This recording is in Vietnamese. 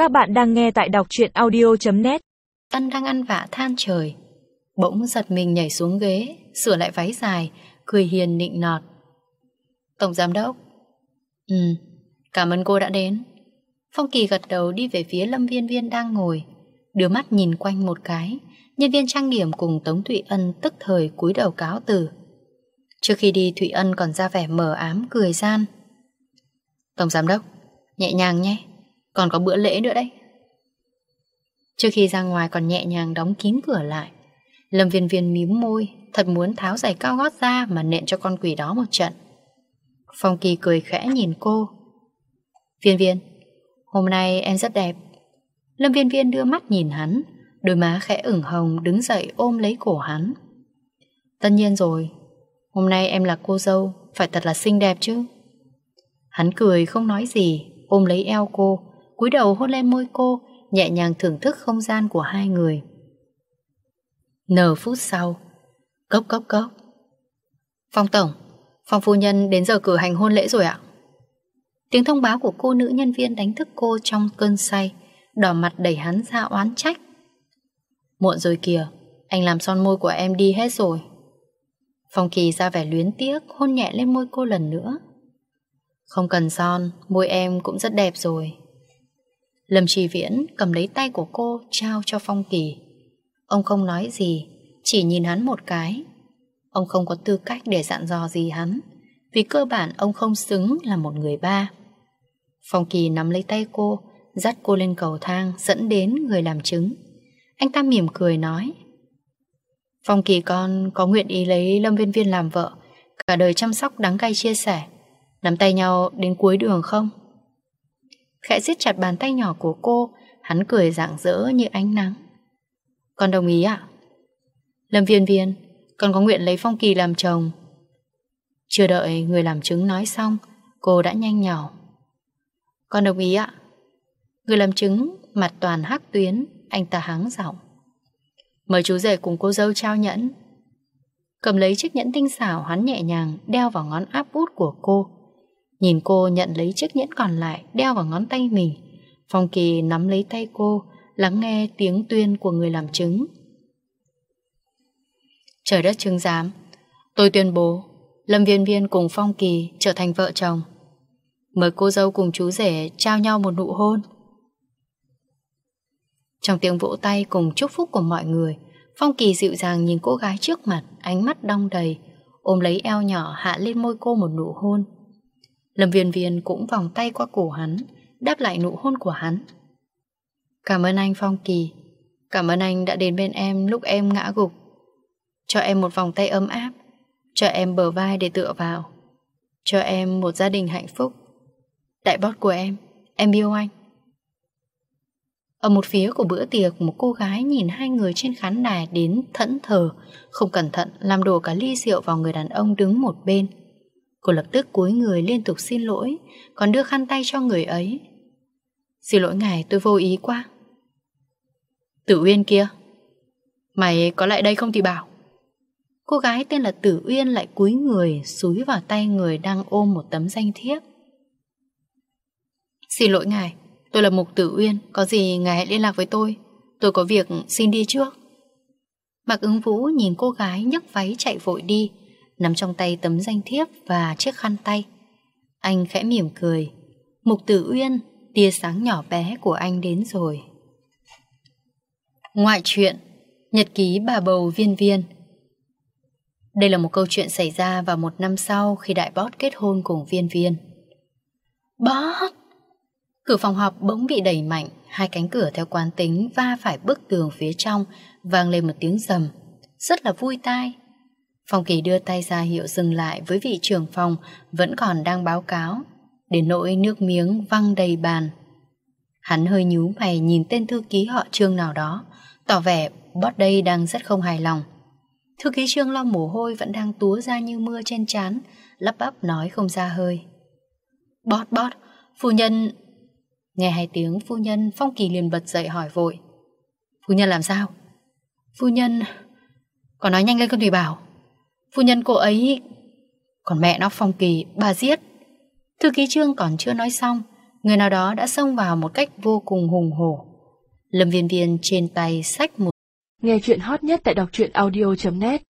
Các bạn đang nghe tại đọc truyện audio.net. Ân đang ăn vạ than trời, bỗng giật mình nhảy xuống ghế, sửa lại váy dài, cười hiền nịnh nọt. Tổng giám đốc. Cảm ơn cô đã đến. Phong Kỳ gật đầu đi về phía Lâm Viên Viên đang ngồi, đưa mắt nhìn quanh một cái. Nhân viên trang điểm cùng Tống Thụy Ân tức thời cúi đầu cáo từ. Trước khi đi, Thụy Ân còn ra vẻ mờ ám cười gian. Tổng giám đốc, nhẹ nhàng nhé, còn có bữa lễ nữa đấy. Trước khi ra ngoài còn nhẹ nhàng đóng kín cửa lại. Lâm Viên Viên mím môi, thật muốn tháo giày cao gót ra mà nện cho con quỷ đó một trận. Phong Kỳ cười khẽ nhìn cô. Viên Viên, hôm nay em rất đẹp. Lâm Viên Viên đưa mắt nhìn hắn, đôi má khẽ ửng hồng, đứng dậy ôm lấy cổ hắn. Tất nhiên rồi, hôm nay em là cô dâu, phải thật là xinh đẹp chứ. Hắn cười không nói gì, ôm lấy eo cô, cúi đầu hôn lên môi cô, nhẹ nhàng thưởng thức không gian của hai người. Nửa phút sau, cốc cốc cốc. Phong tổng, Phong phu nhân đến giờ cử hành hôn lễ rồi ạ. Tiếng thông báo của cô nữ nhân viên đánh thức cô trong cơn say, đỏ mặt đẩy hắn ra oán trách. Muộn rồi kìa, anh làm son môi của em đi hết rồi. Phong Kỳ ra vẻ luyến tiếc, hôn nhẹ lên môi cô lần nữa. Không cần son, môi em cũng rất đẹp rồi. Lâm Trì Viễn cầm lấy tay của cô trao cho Phong Kỳ. Ông không nói gì, chỉ nhìn hắn một cái. Ông không có tư cách để dặn dò gì hắn, vì cơ bản ông không xứng là một người ba. Phong Kỳ nắm lấy tay cô, dắt cô lên cầu thang, dẫn đến người làm chứng. Anh ta mỉm cười nói: Phong Kỳ con có nguyện ý lấy Lâm Viên Viên làm vợ, cả đời chăm sóc đắng cay chia sẻ, nắm tay nhau đến cuối đường không? Khẽ siết chặt bàn tay nhỏ của cô, hắn cười rạng rỡ như ánh nắng. Con đồng ý ạ. Lâm Viên Viên, con có nguyện lấy Phong Kỳ làm chồng. Chưa đợi người làm chứng nói xong, cô đã nhanh nhỏ. Con đồng ý ạ. Người làm chứng mặt toàn hắc tuyến, anh ta hắng giọng. Mời chú rể cùng cô dâu trao nhẫn. Cầm lấy chiếc nhẫn tinh xảo, hắn nhẹ nhàng đeo vào ngón áp út của cô. Nhìn cô nhận lấy chiếc nhẫn còn lại, đeo vào ngón tay mình. Phong Kỳ nắm lấy tay cô, lắng nghe tiếng tuyên của người làm chứng. Trời đất chứng giám, tôi tuyên bố Lâm Viên Viên cùng Phong Kỳ trở thành vợ chồng. Mời cô dâu cùng chú rể trao nhau một nụ hôn. Trong tiếng vỗ tay cùng chúc phúc của mọi người, Phong Kỳ dịu dàng nhìn cô gái trước mặt, ánh mắt đong đầy, ôm lấy eo nhỏ hạ lên môi cô một nụ hôn. Lâm Viên Viên cũng vòng tay qua cổ hắn, đáp lại nụ hôn của hắn. Cảm ơn anh Phong Kỳ, cảm ơn anh đã đến bên em lúc em ngã gục, cho em một vòng tay ấm áp, cho em bờ vai để tựa vào, cho em một gia đình hạnh phúc. Đại boss của em yêu anh. Ở một phía của bữa tiệc, một cô gái nhìn hai người trên khán đài đến thẫn thờ, không cẩn thận làm đổ cả ly rượu vào người đàn ông đứng một bên. Cô lập tức cúi người liên tục xin lỗi, còn đưa khăn tay cho người ấy. Xin lỗi ngài, tôi vô ý quá. Tử Uyên kia, mày có lại đây không thì bảo. Cô gái tên là Tử Uyên lại cúi người xúi vào tay người đang ôm một tấm danh thiếp. Xin lỗi ngài, tôi là Mục Tử Uyên, có gì ngài hãy liên lạc với tôi có việc xin đi trước. Mạc Ứng Vũ nhìn cô gái nhấc váy chạy vội đi, nắm trong tay tấm danh thiếp và chiếc khăn tay. Anh khẽ mỉm cười. Mục Tử Uyên, tia sáng nhỏ bé của anh đến rồi. Ngoại truyện Nhật ký bà bầu Viên Viên. Đây là một câu chuyện xảy ra vào một năm sau khi đại boss kết hôn cùng Viên Viên. Boss! Cửa phòng họp bỗng bị đẩy mạnh, hai cánh cửa theo quán tính va phải bức tường phía trong, vang lên một tiếng rầm, rất là vui tai. Phong Kỳ đưa tay ra hiệu dừng lại với vị trưởng phòng vẫn còn đang báo cáo, đến nỗi nước miếng văng đầy bàn. Hắn hơi nhíu mày nhìn tên thư ký họ Trương nào đó, tỏ vẻ boss đây đang rất không hài lòng. Thư ký Trương lau mồ hôi vẫn đang túa ra như mưa trên trán, lắp bắp nói không ra hơi. Boss, phu nhân... Nghe hai tiếng phu nhân, Phong Kỳ liền bật dậy hỏi vội. Phu nhân làm sao? Phu nhân... Còn nói nhanh lên con Thủy Bảo. Phu nhân cô ấy... Còn mẹ nó Phong Kỳ, bà giết. Thư ký Trương còn chưa nói xong người nào đó đã xông vào một cách vô cùng hùng hổ. Lâm Viên Viên trên tay xách một. Nghe chuyện hot nhất tại đọc truyện audio.net